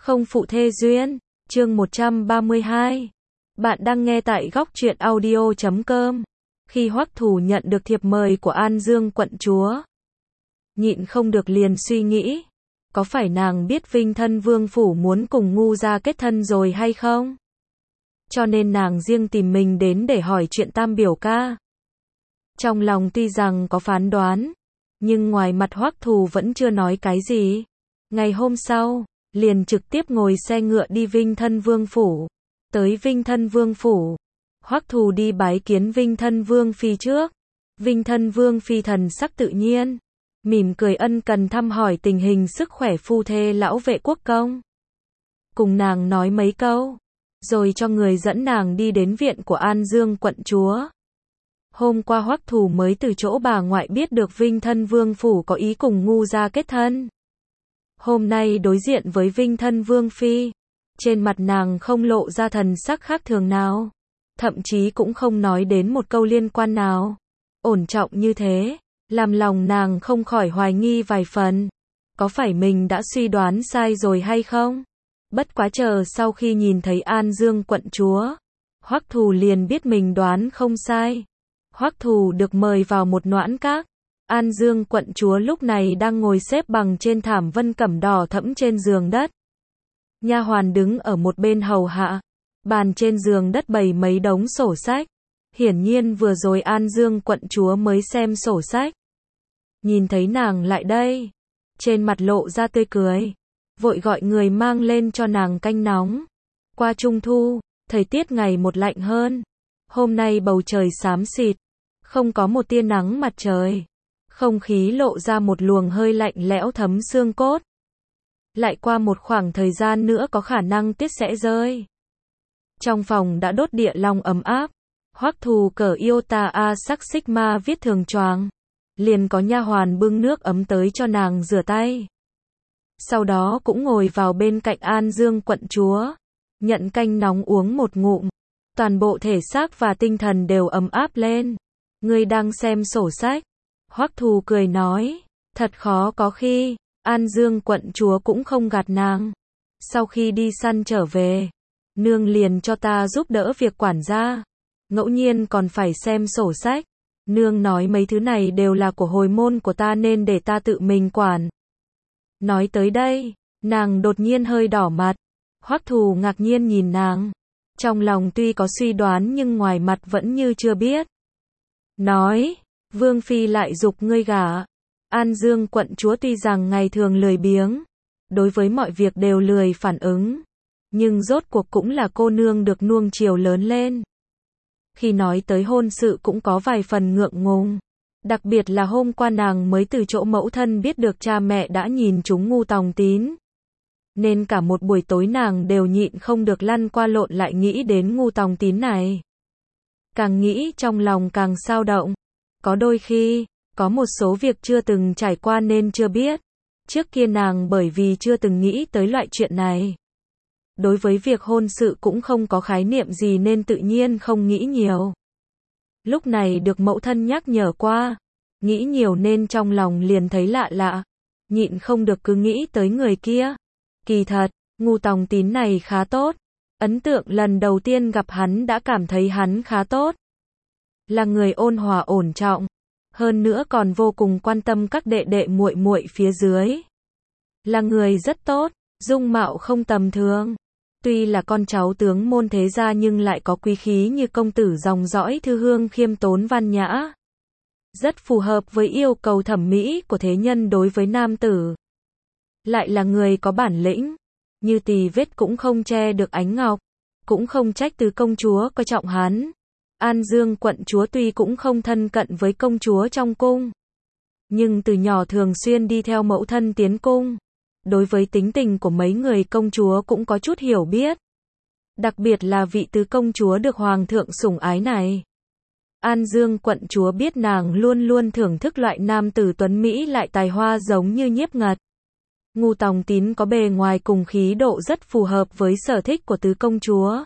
Không phụ thê duyên, chương 132. Bạn đang nghe tại góc truyện audio.com. Khi Hoắc Thù nhận được thiệp mời của An Dương quận chúa, nhịn không được liền suy nghĩ, có phải nàng biết Vinh Thân Vương phủ muốn cùng Ngu gia kết thân rồi hay không? Cho nên nàng riêng tìm mình đến để hỏi chuyện Tam biểu ca. Trong lòng tuy rằng có phán đoán, nhưng ngoài mặt Hoắc Thù vẫn chưa nói cái gì. Ngày hôm sau, liền trực tiếp ngồi xe ngựa đi Vinh Thân Vương phủ. Tới Vinh Thân Vương phủ, Hoắc Thù đi bái kiến Vinh Thân Vương phi trước. Vinh Thân Vương phi thần sắc tự nhiên, mỉm cười ân cần thăm hỏi tình hình sức khỏe phu thê lão vệ quốc công. Cùng nàng nói mấy câu, rồi cho người dẫn nàng đi đến viện của An Dương quận chúa. Hôm qua Hoắc Thù mới từ chỗ bà ngoại biết được Vinh Thân Vương phủ có ý cùng Ngu gia kết thân. Hôm nay đối diện với Vinh Thân Vương phi, trên mặt nàng không lộ ra thần sắc khác thường nào, thậm chí cũng không nói đến một câu liên quan nào. Ổn trọng như thế, làm lòng nàng không khỏi hoài nghi vài phần, có phải mình đã suy đoán sai rồi hay không? Bất quá chờ sau khi nhìn thấy An Dương quận chúa, Hoắc Thù liền biết mình đoán không sai. Hoắc Thù được mời vào một noãn các. An Dương quận chúa lúc này đang ngồi xếp bằng trên thảm vân cẩm đỏ thẫm trên giường đất. Nha hoàn đứng ở một bên hầu hạ. Bàn trên giường đất bày mấy đống sổ sách. Hiển nhiên vừa rồi An Dương quận chúa mới xem sổ sách. Nhìn thấy nàng lại đây, trên mặt lộ ra tươi cười, vội gọi người mang lên cho nàng canh nóng. Qua Trung thu, thời tiết ngày một lạnh hơn. Hôm nay bầu trời xám xịt, không có một tia nắng mặt trời. Không khí lộ ra một luồng hơi lạnh lẽo thấm xương cốt. Lại qua một khoảng thời gian nữa có khả năng tuyết sẽ rơi. Trong phòng đã đốt địa long ấm áp. Hoắc Thù cởi Iota A sắc Sigma viết thường choàng. Liền có nha hoàn bưng nước ấm tới cho nàng rửa tay. Sau đó cũng ngồi vào bên cạnh An Dương quận chúa. Nhận canh nóng uống một ngụm. Toàn bộ thể xác và tinh thần đều ấm áp lên. Ngươi đang xem sổ sách. Hoắc Thù cười nói, thật khó có khi. An Dương quận chúa cũng không gạt nàng. Sau khi đi săn trở về, nương liền cho ta giúp đỡ việc quản gia. Ngẫu nhiên còn phải xem sổ sách. Nương nói mấy thứ này đều là của hồi môn của ta nên để ta tự mình quản. Nói tới đây, nàng đột nhiên hơi đỏ mặt. Hoắc Thù ngạc nhiên nhìn nàng. Trong lòng tuy có suy đoán nhưng ngoài mặt vẫn như chưa biết. Nói, Vương phi lại giục ngươi gả. An Dương quận chúa tuy rằng ngày thường lười biếng, đối với mọi việc đều lười phản ứng, nhưng rốt cuộc cũng là cô nương được nuông chiều lớn lên. Khi nói tới hôn sự cũng có vài phần ngượng ngùng, đặc biệt là hôm qua nàng mới từ chỗ mẫu thân biết được cha mẹ đã nhìn trúng Ngu Tòng Tín. Nên cả một buổi tối nàng đều nhịn không được lăn qua lộn lại nghĩ đến Ngu Tòng Tín này. Càng nghĩ trong lòng càng xao động. Có đôi khi, có một số việc chưa từng trải qua nên chưa biết. Trước kia nàng bởi vì chưa từng nghĩ tới loại chuyện này. Đối với việc hôn sự cũng không có khái niệm gì nên tự nhiên không nghĩ nhiều. Lúc này được mẫu thân nhắc nhở qua, nghĩ nhiều nên trong lòng liền thấy lạ lạ. Nhịn không được cứ nghĩ tới người kia. Kỳ thật, Ngu Tòng Tín này khá tốt. Ấn tượng lần đầu tiên gặp hắn đã cảm thấy hắn khá tốt. Là người ôn hòa ổn trọng. Hơn nữa còn vô cùng quan tâm các đệ đệ muội muội phía dưới. Là người rất tốt, dung mạo không tầm thường. Tuy là con cháu tướng môn thế gia nhưng lại có quý khí như công tử dòng dõi thư hương khiêm tốn văn nhã. Rất phù hợp với yêu cầu thẩm mỹ của thế nhân đối với nam tử. Lại là người có bản lĩnh, như tì vết cũng không che được ánh ngọc, cũng không trách tứ công chúa coi trọng hắn. An Dương quận chúa tuy cũng không thân cận với công chúa trong cung, nhưng từ nhỏ thường xuyên đi theo mẫu thân tiến cung. Đối với tính tình của mấy người công chúa cũng có chút hiểu biết. Đặc biệt là vị tứ công chúa được hoàng thượng sủng ái này. An Dương quận chúa biết nàng luôn luôn thưởng thức loại nam tử tuấn Mỹ lại tài hoa giống như Nhiếp Ngật. Ngu Tòng Tín có bề ngoài cùng khí độ rất phù hợp với sở thích của tứ công chúa.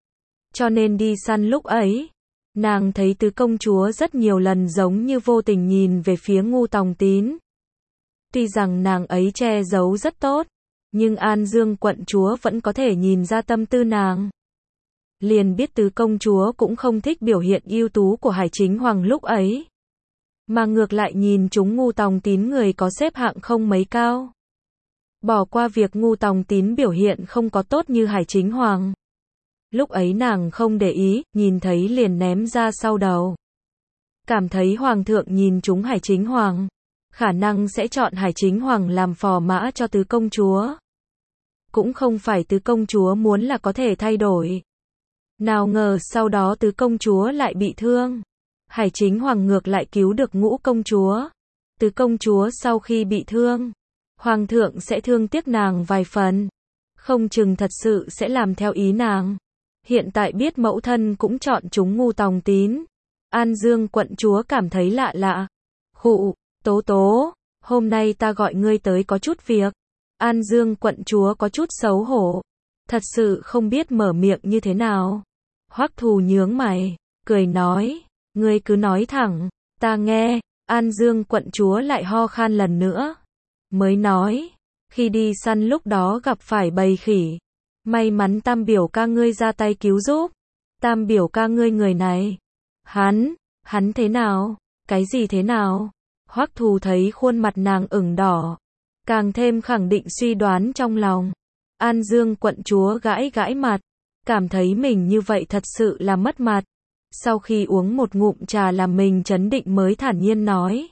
Cho nên đi săn lúc ấy, nàng thấy tứ công chúa rất nhiều lần giống như vô tình nhìn về phía Ngu Tòng Tín. Tuy rằng nàng ấy che giấu rất tốt, Nhưng An Dương quận chúa vẫn có thể nhìn ra tâm tư nàng. Liền biết tứ công chúa cũng không thích biểu hiện ưu tú của Hải Chính Hoàng lúc ấy. Mà ngược lại nhìn chúng Ngu Tòng Tín người có xếp hạng không mấy cao. Bỏ qua việc Ngu Tòng Tín biểu hiện không có tốt như Hải Chính Hoàng. Lúc ấy nàng không để ý, nhìn thấy liền ném ra sau đầu. Cảm thấy Hoàng thượng nhìn chúng Hải Chính Hoàng. Khả năng sẽ chọn Hải Chính Hoàng làm phò mã cho tứ công chúa. Cũng không phải tứ công chúa muốn là có thể thay đổi. Nào ngờ sau đó tứ công chúa lại bị thương. Hải Chính Hoàng ngược lại cứu được ngũ công chúa. Tứ công chúa sau khi bị thương, Hoàng thượng sẽ thương tiếc nàng vài phần. Không chừng thật sự sẽ làm theo ý nàng. Hiện tại biết mẫu thân cũng chọn chúng Ngu Tòng Tín. An Dương quận chúa cảm thấy lạ lạ. Khụ, Tố Tố, hôm nay ta gọi ngươi tới có chút việc. An Dương quận chúa có chút xấu hổ. Thật sự không biết mở miệng như thế nào. Hoắc Thù nhướng mày, cười nói, ngươi cứ nói thẳng, ta nghe. An Dương quận chúa lại ho khan lần nữa. Mới nói, khi đi săn lúc đó gặp phải bầy khỉ. May mắn Tam biểu ca ngươi ra tay cứu giúp. Tam biểu ca ngươi người này. Hắn thế nào? Cái gì thế nào? Hoắc Thù thấy khuôn mặt nàng ửng đỏ. Càng thêm khẳng định suy đoán trong lòng. An Dương quận chúa gãi gãi mặt. Cảm thấy mình như vậy thật sự là mất mặt. Sau khi uống một ngụm trà làm mình trấn định mới thản nhiên nói.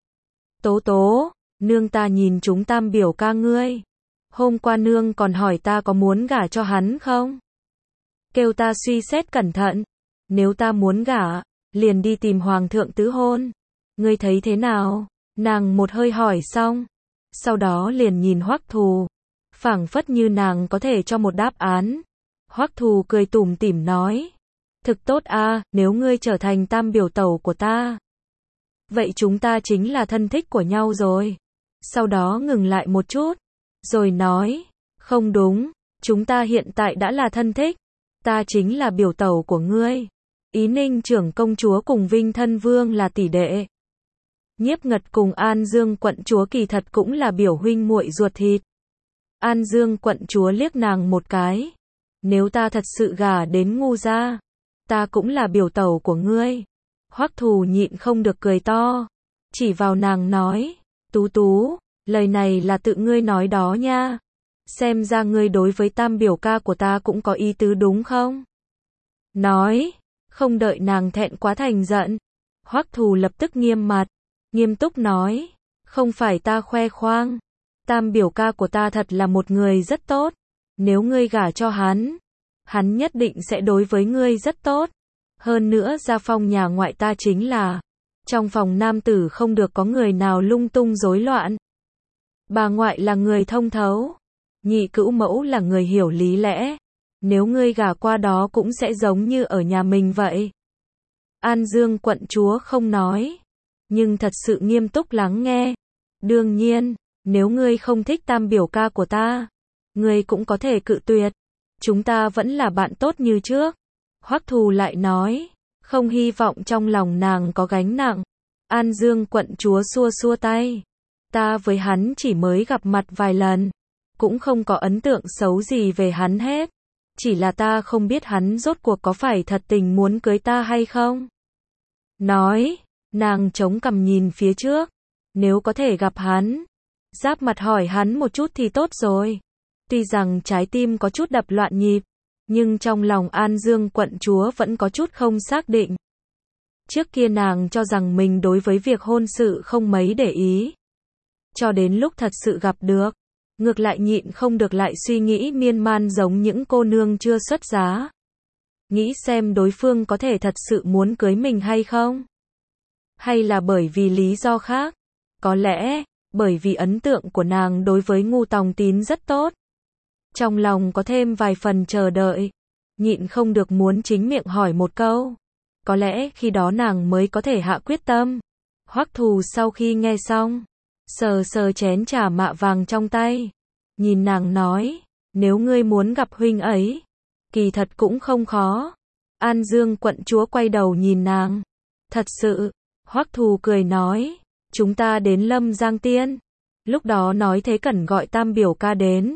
Tố Tố, nương ta nhìn chúng Tam biểu ca ngươi. Hôm qua nương còn hỏi ta có muốn gả cho hắn không? Kêu ta suy xét cẩn thận. Nếu ta muốn gả, liền đi tìm Hoàng thượng tứ hôn. Ngươi thấy thế nào? Nàng một hơi hỏi xong. Sau đó liền nhìn Hoắc Thù. Phảng phất như nàng có thể cho một đáp án. Hoắc Thù cười tủm tỉm nói. Thực tốt a, nếu ngươi trở thành Tam biểu tẩu của ta. Vậy chúng ta chính là thân thích của nhau rồi. Sau đó ngừng lại một chút. Rồi nói. Không đúng, chúng ta hiện tại đã là thân thích. Ta chính là biểu tẩu của ngươi. Ý Ninh trưởng công chúa cùng Vinh Thân Vương là tỷ đệ. Nhiếp Ngật cùng An Dương quận chúa kỳ thật cũng là biểu huynh muội ruột thịt. An Dương quận chúa liếc nàng một cái. Nếu ta thật sự gả đến Ngu gia, ta cũng là biểu tẩu của ngươi. Hoắc Thù nhịn không được cười to. Chỉ vào nàng nói. Tú Tú, lời này là tự ngươi nói đó nha. Xem ra ngươi đối với Tam biểu ca của ta cũng có ý tứ đúng không? Nói. Không đợi nàng thẹn quá thành giận. Hoắc Thù lập tức nghiêm mặt. Nghiêm túc nói. Không phải ta khoe khoang. Tam biểu ca của ta thật là một người rất tốt. Nếu ngươi gả cho hắn, hắn nhất định sẽ đối với ngươi rất tốt. Hơn nữa gia phong nhà ngoại ta chính là, trong phòng nam tử không được có người nào lung tung rối loạn. Bà ngoại là người thông thấu. Nhị cữu mẫu là người hiểu lý lẽ. Nếu ngươi gả qua đó cũng sẽ giống như ở nhà mình vậy. An Dương quận chúa không nói. Nhưng thật sự nghiêm túc lắng nghe. Đương nhiên, nếu ngươi không thích Tam biểu ca của ta, ngươi cũng có thể cự tuyệt. Chúng ta vẫn là bạn tốt như trước. Hoắc Thù lại nói. Không hy vọng trong lòng nàng có gánh nặng. An Dương quận chúa xua xua tay. Ta với hắn chỉ mới gặp mặt vài lần. Cũng không có ấn tượng xấu gì về hắn hết. Chỉ là ta không biết hắn rốt cuộc có phải thật tình muốn cưới ta hay không. Nói. Nàng chống cằm nhìn phía trước. Nếu có thể gặp hắn, giáp mặt hỏi hắn một chút thì tốt rồi. Tuy rằng trái tim có chút đập loạn nhịp, nhưng trong lòng An Dương quận chúa vẫn có chút không xác định. Trước kia nàng cho rằng mình đối với việc hôn sự không mấy để ý. Cho đến lúc thật sự gặp được, ngược lại nhịn không được lại suy nghĩ miên man giống những cô nương chưa xuất giá. Nghĩ xem đối phương có thể thật sự muốn cưới mình hay không? Hay là bởi vì lý do khác? Có lẽ, bởi vì ấn tượng của nàng đối với Ngu Tòng Tín rất tốt. Trong lòng có thêm vài phần chờ đợi. Nhịn không được muốn chính miệng hỏi một câu. Có lẽ khi đó nàng mới có thể hạ quyết tâm. Hoắc Thù sau khi nghe xong, sờ sờ chén trà mạ vàng trong tay. Nhìn nàng nói, nếu ngươi muốn gặp huynh ấy, kỳ thật cũng không khó. An Dương quận chúa quay đầu nhìn nàng. Thật sự, Hoắc Thù cười nói, chúng ta đến Lâm Giang Tiên. Lúc đó nói thế cần gọi Tam biểu ca đến.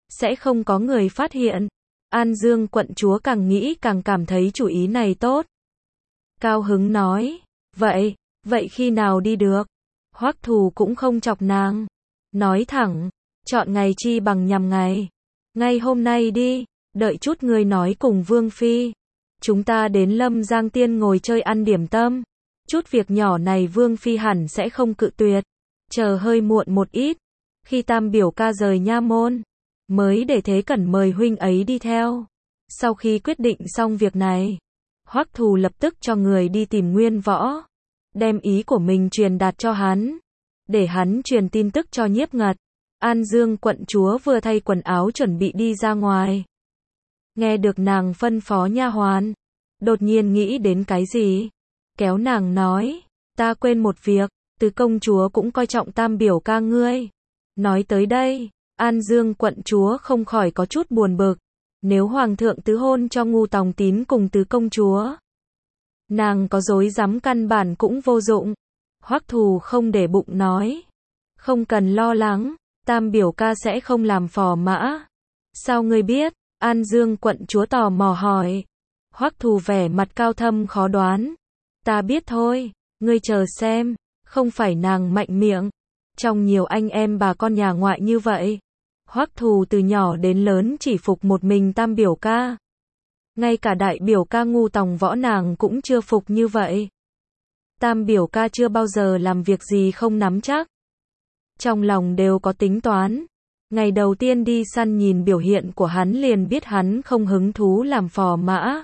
sẽ không có người phát hiện. An Dương quận chúa càng nghĩ càng cảm thấy chủ ý này tốt. Cao hứng nói, vậy khi nào đi được? Hoắc Thù cũng không chọc nàng. Nói thẳng, chọn ngày chi bằng nhằm ngày. Ngay hôm nay đi, đợi chút ngươi nói cùng Vương Phi. Chúng ta đến Lâm Giang Tiên ngồi chơi ăn điểm tâm. Chút việc nhỏ này Vương Phi hẳn sẽ không cự tuyệt. Chờ hơi muộn một ít, khi Tam biểu ca rời nha môn, mới để Thế Cẩn mời huynh ấy đi theo. Sau khi quyết định xong việc này, Hoắc Thù lập tức cho người đi tìm Nguyên Võ, đem ý của mình truyền đạt cho hắn, để hắn truyền tin tức cho Nhiếp Ngật. An Dương quận chúa vừa thay quần áo chuẩn bị đi ra ngoài. Nghe được nàng phân phó nha hoàn, đột nhiên nghĩ đến cái gì, kéo nàng nói, ta quên một việc, Tứ công chúa cũng coi trọng Tam biểu ca ngươi. Nói tới đây, An Dương quận chúa không khỏi có chút buồn bực. Nếu hoàng thượng tứ hôn cho Ngu Tòng Tín cùng Tứ công chúa, nàng có dối dám căn bản cũng vô dụng. Hoắc Thù không để bụng nói, không cần lo lắng, Tam biểu ca sẽ không làm phò mã. Sao ngươi biết? An Dương quận chúa tò mò hỏi. Hoắc Thù vẻ mặt cao thâm khó đoán. Ta biết thôi, ngươi chờ xem. Không phải nàng mạnh miệng. Trong nhiều anh em bà con nhà ngoại như vậy, Hoắc Thù từ nhỏ đến lớn chỉ phục một mình Tam biểu ca. Ngay cả đại biểu ca Ngu Tòng Võ nàng cũng chưa phục như vậy. Tam biểu ca chưa bao giờ làm việc gì không nắm chắc. Trong lòng đều có tính toán. Ngày đầu tiên đi săn nhìn biểu hiện của hắn liền biết hắn không hứng thú làm phò mã.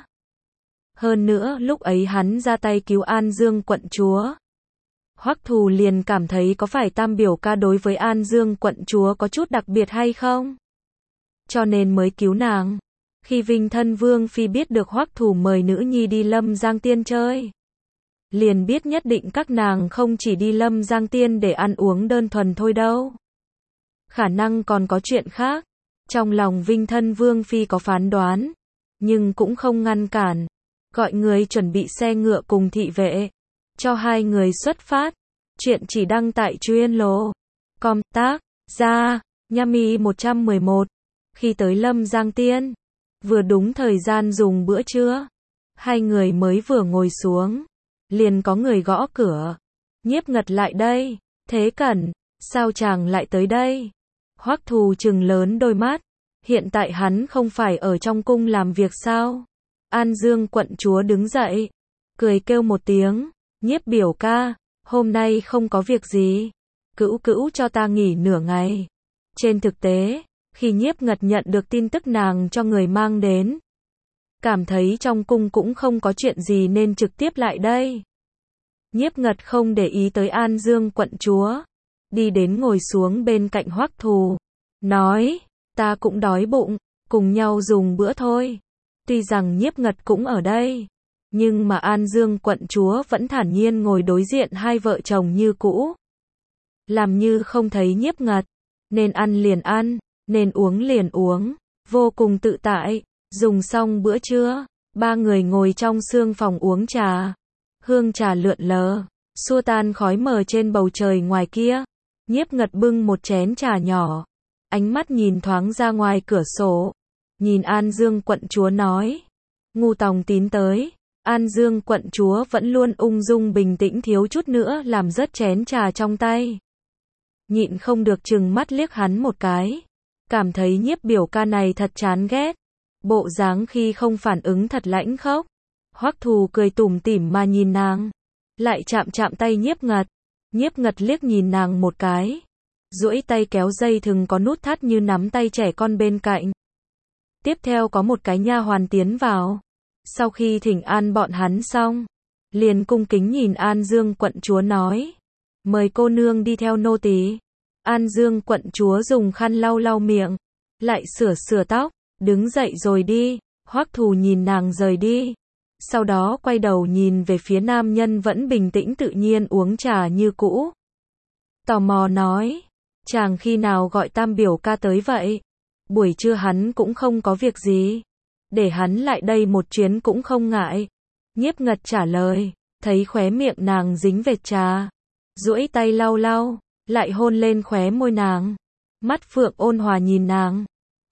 Hơn nữa lúc ấy hắn ra tay cứu An Dương quận chúa, Hoắc Thù liền cảm thấy có phải Tam biểu ca đối với An Dương quận chúa có chút đặc biệt hay không? Cho nên mới cứu nàng. Khi Vinh thân Vương Phi biết được Hoắc Thù mời nữ nhi đi Lâm Giang Tiên chơi, liền biết nhất định các nàng không chỉ đi Lâm Giang Tiên để ăn uống đơn thuần thôi đâu. Khả năng còn có chuyện khác. Trong lòng Vinh thân Vương Phi có phán đoán, nhưng cũng không ngăn cản. Gọi người chuẩn bị xe ngựa cùng thị vệ, cho hai người xuất phát. Chuyện chỉ đăng tại truyện.com, tác giả Yami 111. Khi tới Lâm Giang Tiên, vừa đúng thời gian dùng bữa trưa. Hai người mới vừa ngồi xuống, liền có người gõ cửa. Nhiếp Ngật lại đây. Thế Cẩn, sao chàng lại tới đây? Hoắc Thù trừng lớn đôi mắt. Hiện tại hắn không phải ở trong cung làm việc sao? An Dương quận chúa đứng dậy, cười kêu một tiếng. Nhiếp biểu ca, hôm nay không có việc gì. Cữu cữu cho ta nghỉ nửa ngày. Trên thực tế, khi Nhiếp Ngật nhận được tin tức nàng cho người mang đến, cảm thấy trong cung cũng không có chuyện gì nên trực tiếp lại đây. Nhiếp Ngật không để ý tới An Dương quận chúa, đi đến ngồi xuống bên cạnh Hoắc Thù, nói, ta cũng đói bụng, cùng nhau dùng bữa thôi. Tuy rằng Nhiếp Ngật cũng ở đây, nhưng mà An Dương quận chúa vẫn thản nhiên ngồi đối diện hai vợ chồng như cũ. Làm như không thấy Nhiếp Ngật, nên ăn liền ăn, nên uống liền uống, vô cùng tự tại. Dùng xong bữa trưa, ba người ngồi trong sương phòng uống trà. Hương trà lượn lờ, xua tan khói mờ trên bầu trời ngoài kia. Nhiếp Ngật bưng một chén trà nhỏ, ánh mắt nhìn thoáng ra ngoài cửa sổ, nhìn An Dương quận chúa nói, Ngu Tòng Tín tới. An Dương quận chúa vẫn luôn ung dung bình tĩnh, thiếu chút nữa làm rớt chén trà trong tay. Nhịn không được trừng mắt liếc hắn một cái, cảm thấy Nhiếp biểu ca này thật chán ghét. Bộ dáng khi không phản ứng thật lãnh khốc. Hoắc Thù cười tủm tỉm mà nhìn nàng, lại chạm chạm tay Nhiếp Ngật. Nhiếp Ngật liếc nhìn nàng một cái, duỗi tay kéo dây thừng có nút thắt như nắm tay trẻ con bên cạnh. Tiếp theo có một cái nha hoàn tiến vào. Sau khi thỉnh an bọn hắn xong, liền cung kính nhìn An Dương quận chúa nói, mời cô nương đi theo nô tỳ. An Dương quận chúa dùng khăn lau lau miệng, lại sửa sửa tóc, đứng dậy rồi đi. Hoắc Thù nhìn nàng rời đi, sau đó quay đầu nhìn về phía nam nhân vẫn bình tĩnh tự nhiên uống trà như cũ. Tò mò nói, chàng khi nào gọi Tam biểu ca tới vậy? Buổi trưa hắn cũng không có việc gì, để hắn lại đây một chuyến cũng không ngại. Nhiếp Ngật trả lời, thấy khóe miệng nàng dính vệt trà, duỗi tay lau lau, lại hôn lên khóe môi nàng. Mắt phượng ôn hòa nhìn nàng.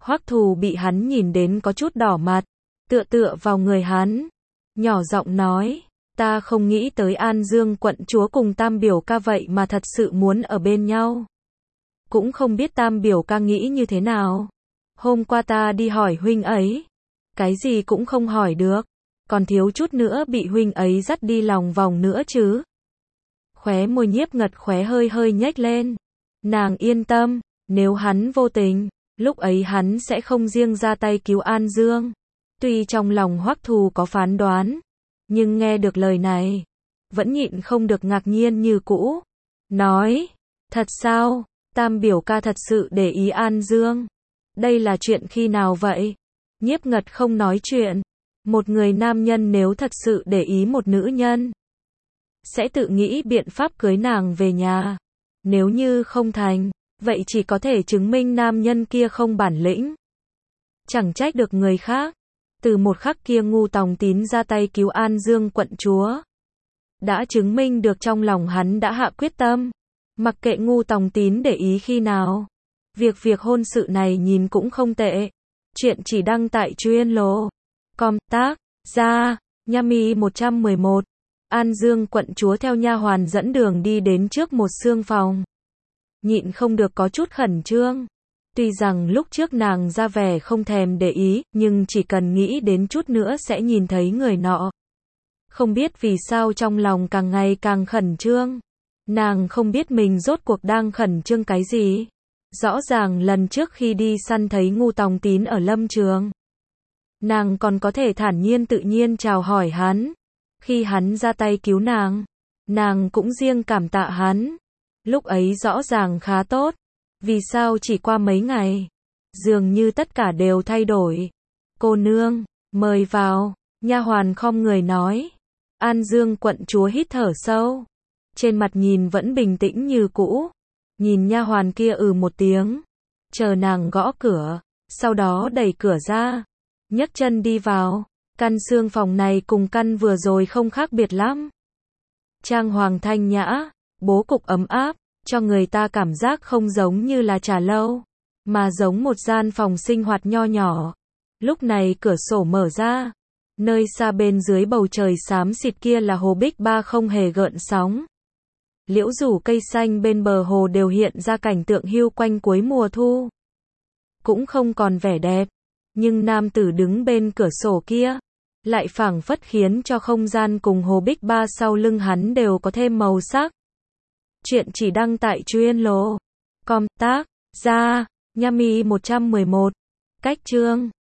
Hoắc Thù bị hắn nhìn đến có chút đỏ mặt, tựa tựa vào người hắn, nhỏ giọng nói, ta không nghĩ tới An Dương quận chúa cùng Tam biểu ca vậy mà thật sự muốn ở bên nhau. Cũng không biết Tam biểu ca nghĩ như thế nào. Hôm qua ta đi hỏi huynh ấy, cái gì cũng không hỏi được, còn thiếu chút nữa bị huynh ấy dắt đi lòng vòng nữa chứ. Khóe môi Nhiếp Ngật khóe hơi hơi nhếch lên. Nàng yên tâm, nếu hắn vô tình, lúc ấy hắn sẽ không riêng ra tay cứu An Dương. Tuy trong lòng Hoắc Thù có phán đoán, nhưng nghe được lời này, vẫn nhịn không được ngạc nhiên như cũ. Nói, thật sao, Tam biểu ca thật sự để ý An Dương? Đây là chuyện khi nào vậy? Nhiếp Ngật không nói chuyện. Một người nam nhân nếu thật sự để ý một nữ nhân, sẽ tự nghĩ biện pháp cưới nàng về nhà. Nếu như không thành, vậy chỉ có thể chứng minh nam nhân kia không bản lĩnh. Chẳng trách được người khác. Từ một khắc kia Ngu Tòng Tín ra tay cứu An Dương quận chúa, đã chứng minh được trong lòng hắn đã hạ quyết tâm. Mặc kệ Ngu Tòng Tín để ý khi nào, việc hôn sự này nhìn cũng không tệ. Chuyện chỉ đăng tại truyện.com, tác giả Yami 111. An Dương quận chúa theo nha hoàn dẫn đường đi đến trước một xương phòng. Nhịn không được có chút khẩn trương. Tuy rằng lúc trước nàng ra vẻ không thèm để ý, nhưng chỉ cần nghĩ đến chút nữa sẽ nhìn thấy người nọ. Không biết vì sao trong lòng càng ngày càng khẩn trương. Nàng không biết mình rốt cuộc đang khẩn trương cái gì. Rõ ràng lần trước khi đi săn thấy Ngu Tòng Tín ở lâm trường, nàng còn có thể thản nhiên tự nhiên chào hỏi hắn. Khi hắn ra tay cứu nàng cũng riêng cảm tạ hắn. Lúc ấy rõ ràng khá tốt. Vì sao chỉ qua mấy ngày, dường như tất cả đều thay đổi. Cô nương, mời vào. Nha hoàn khom người nói. An Dương quận chúa hít thở sâu, trên mặt nhìn vẫn bình tĩnh như cũ. Nhìn nha hoàn kia một tiếng, chờ nàng gõ cửa, sau đó đẩy cửa ra, nhấc chân đi vào. Căn xương phòng này cùng căn vừa rồi không khác biệt lắm. Trang hoàng thanh nhã, bố cục ấm áp, cho người ta cảm giác không giống như là trà lâu, mà giống một gian phòng sinh hoạt nho nhỏ. Lúc này cửa sổ mở ra, nơi xa bên dưới bầu trời xám xịt kia là hồ Bích Ba không hề gợn sóng. Liễu rủ cây xanh bên bờ hồ đều hiện ra cảnh tượng hiu quanh cuối mùa thu. Cũng không còn vẻ đẹp, nhưng nam tử đứng bên cửa sổ kia lại phảng phất khiến cho không gian cùng hồ Bích Ba sau lưng hắn đều có thêm màu sắc. Chuyện chỉ đăng tại truyện.com, tác giả Yami 111. Cách chương